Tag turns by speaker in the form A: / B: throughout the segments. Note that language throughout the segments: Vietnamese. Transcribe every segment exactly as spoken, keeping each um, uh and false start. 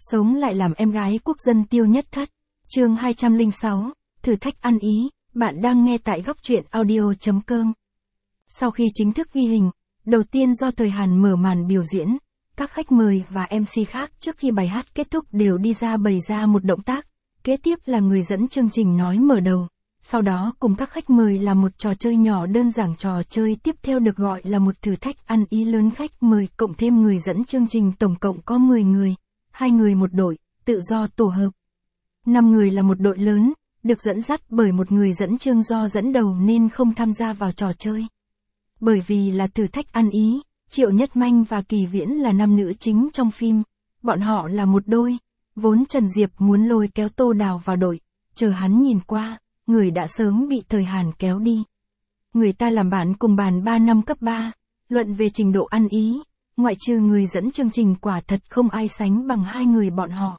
A: Sống lại làm em gái quốc dân Tiêu Nhất Thất. Chương hai trăm lẻ sáu, thử thách ăn ý, bạn đang nghe tại góc truyện audio.com. Sau khi chính thức ghi hình, đầu tiên do Thời Hàn mở màn biểu diễn, các khách mời và em xê khác trước khi bài hát kết thúc đều đi ra bày ra một động tác, kế tiếp là người dẫn chương trình nói mở đầu. Sau đó cùng các khách mời là một trò chơi nhỏ đơn giản, trò chơi tiếp theo được gọi là một thử thách ăn ý lớn, khách mời cộng thêm người dẫn chương trình tổng cộng có mười người, hai người một đội, tự do tổ hợp. năm người là một đội lớn, được dẫn dắt bởi một người dẫn chương do dẫn đầu nên không tham gia vào trò chơi. Bởi vì là thử thách ăn ý, Triệu Nhất Manh và Kỳ Viễn là nam nữ chính trong phim, bọn họ là một đôi, vốn Trần Diệp muốn lôi kéo Tô Đào vào đội, chờ hắn nhìn qua, người đã sớm bị Thời Hàn kéo đi. Người ta làm bạn cùng bàn ba năm cấp ba, luận về trình độ ăn ý, ngoại trừ người dẫn chương trình quả thật không ai sánh bằng hai người bọn họ.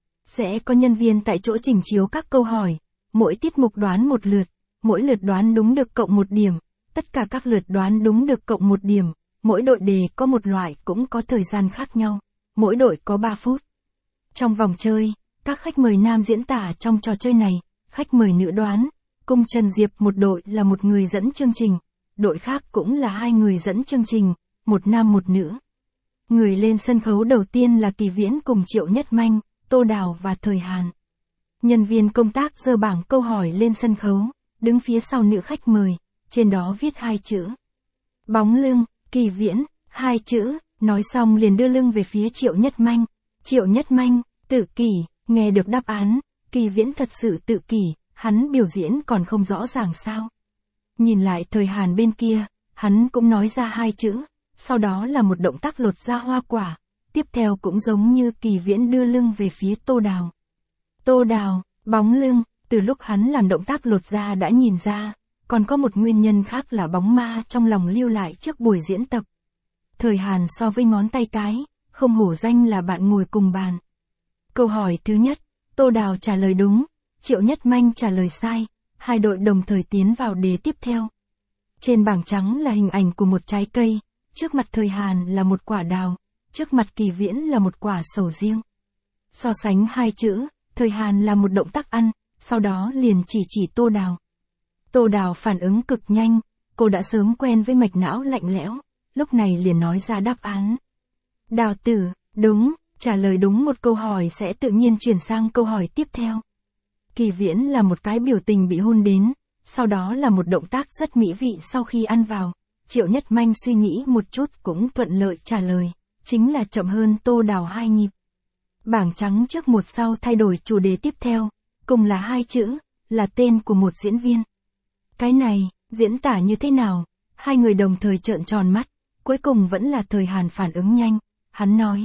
A: Sẽ có nhân viên tại chỗ trình chiếu các câu hỏi, mỗi tiết mục đoán một lượt, mỗi lượt đoán đúng được cộng một điểm, tất cả các lượt đoán đúng được cộng một điểm, mỗi đội đề có một loại cũng có thời gian khác nhau, mỗi đội có ba phút. Trong vòng chơi, các khách mời nam diễn tả trong trò chơi này, khách mời nữ đoán, cùng Trần Diệp một đội là một người dẫn chương trình, đội khác cũng là hai người dẫn chương trình, một nam một nữ. Người lên sân khấu đầu tiên là Kỳ Viễn cùng Triệu Nhất Manh, Tô Đào và Thời Hàn. Nhân viên công tác giơ bảng câu hỏi lên sân khấu, đứng phía sau nữ khách mời, trên đó viết hai chữ. Bóng lưng, Kỳ Viễn, hai chữ, nói xong liền đưa lưng về phía Triệu Nhất Manh. Triệu Nhất Manh, tự kỷ, nghe được đáp án, Kỳ Viễn thật sự tự kỷ, hắn biểu diễn còn không rõ ràng sao. Nhìn lại Thời Hàn bên kia, hắn cũng nói ra hai chữ, sau đó là một động tác lột ra hoa quả, tiếp theo cũng giống như Kỳ Viễn đưa lưng về phía Tô Đào. Tô Đào, bóng lưng, từ lúc hắn làm động tác lột ra đã nhìn ra, còn có một nguyên nhân khác là bóng ma trong lòng lưu lại trước buổi diễn tập. Thời Hàn so với ngón tay cái, không hổ danh là bạn ngồi cùng bàn. Câu hỏi thứ nhất, Tô Đào trả lời đúng, Triệu Nhất Manh trả lời sai, hai đội đồng thời tiến vào đề tiếp theo. Trên bảng trắng là hình ảnh của một trái cây, trước mặt Thời Hàn là một quả đào, trước mặt Kỳ Viễn là một quả sầu riêng. So sánh hai chữ, Thời Hàn là một động tác ăn, sau đó liền chỉ chỉ Tô Đào. Tô Đào phản ứng cực nhanh, cô đã sớm quen với mạch não lạnh lẽo, lúc này liền nói ra đáp án. Đào tử, đúng, trả lời đúng một câu hỏi sẽ tự nhiên chuyển sang câu hỏi tiếp theo. Kỳ Viễn là một cái biểu tình bị hôn đến, sau đó là một động tác rất mỹ vị sau khi ăn vào. Triệu Nhất Manh suy nghĩ một chút cũng thuận lợi trả lời, chính là chậm hơn Tô Đào hai nhịp. Bảng trắng trước một sau thay đổi chủ đề tiếp theo, cùng là hai chữ, là tên của một diễn viên. Cái này, diễn tả như thế nào? Hai người đồng thời trợn tròn mắt, cuối cùng vẫn là Thời Hàn phản ứng nhanh, hắn nói.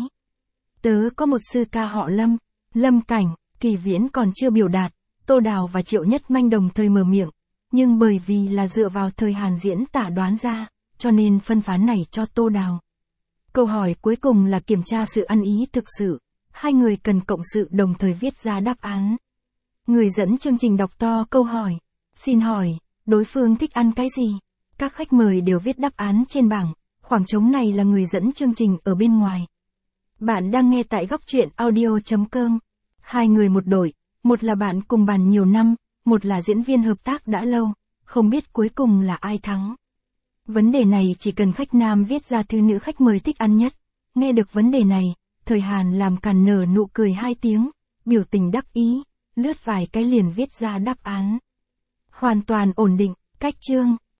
A: Tớ có một sư ca họ Lâm, Lâm Cảnh. Kỳ Viễn còn chưa biểu đạt, Tô Đào và Triệu Nhất Manh đồng thời mở miệng, nhưng bởi vì là dựa vào Thời Hàn diễn tả đoán ra, cho nên phân phán này cho Tô Đào. Câu hỏi cuối cùng là kiểm tra sự ăn ý thực sự, hai người cần cộng sự đồng thời viết ra đáp án. Người dẫn chương trình đọc to câu hỏi, xin hỏi, đối phương thích ăn cái gì? Các khách mời đều viết đáp án trên bảng, khoảng trống này là người dẫn chương trình ở bên ngoài. Bạn đang nghe tại góc truyện audio.com. Hai người một đội, một là bạn cùng bàn nhiều năm, một là diễn viên hợp tác đã lâu, không biết cuối cùng là ai thắng. Vấn đề này chỉ cần khách nam viết ra thứ nữ khách mời thích ăn nhất. Nghe được vấn đề này, Thời Hàn làm càn nở nụ cười hai tiếng, biểu tình đắc ý, lướt vài cái liền viết ra đáp án. Hoàn toàn ổn định, cách chương.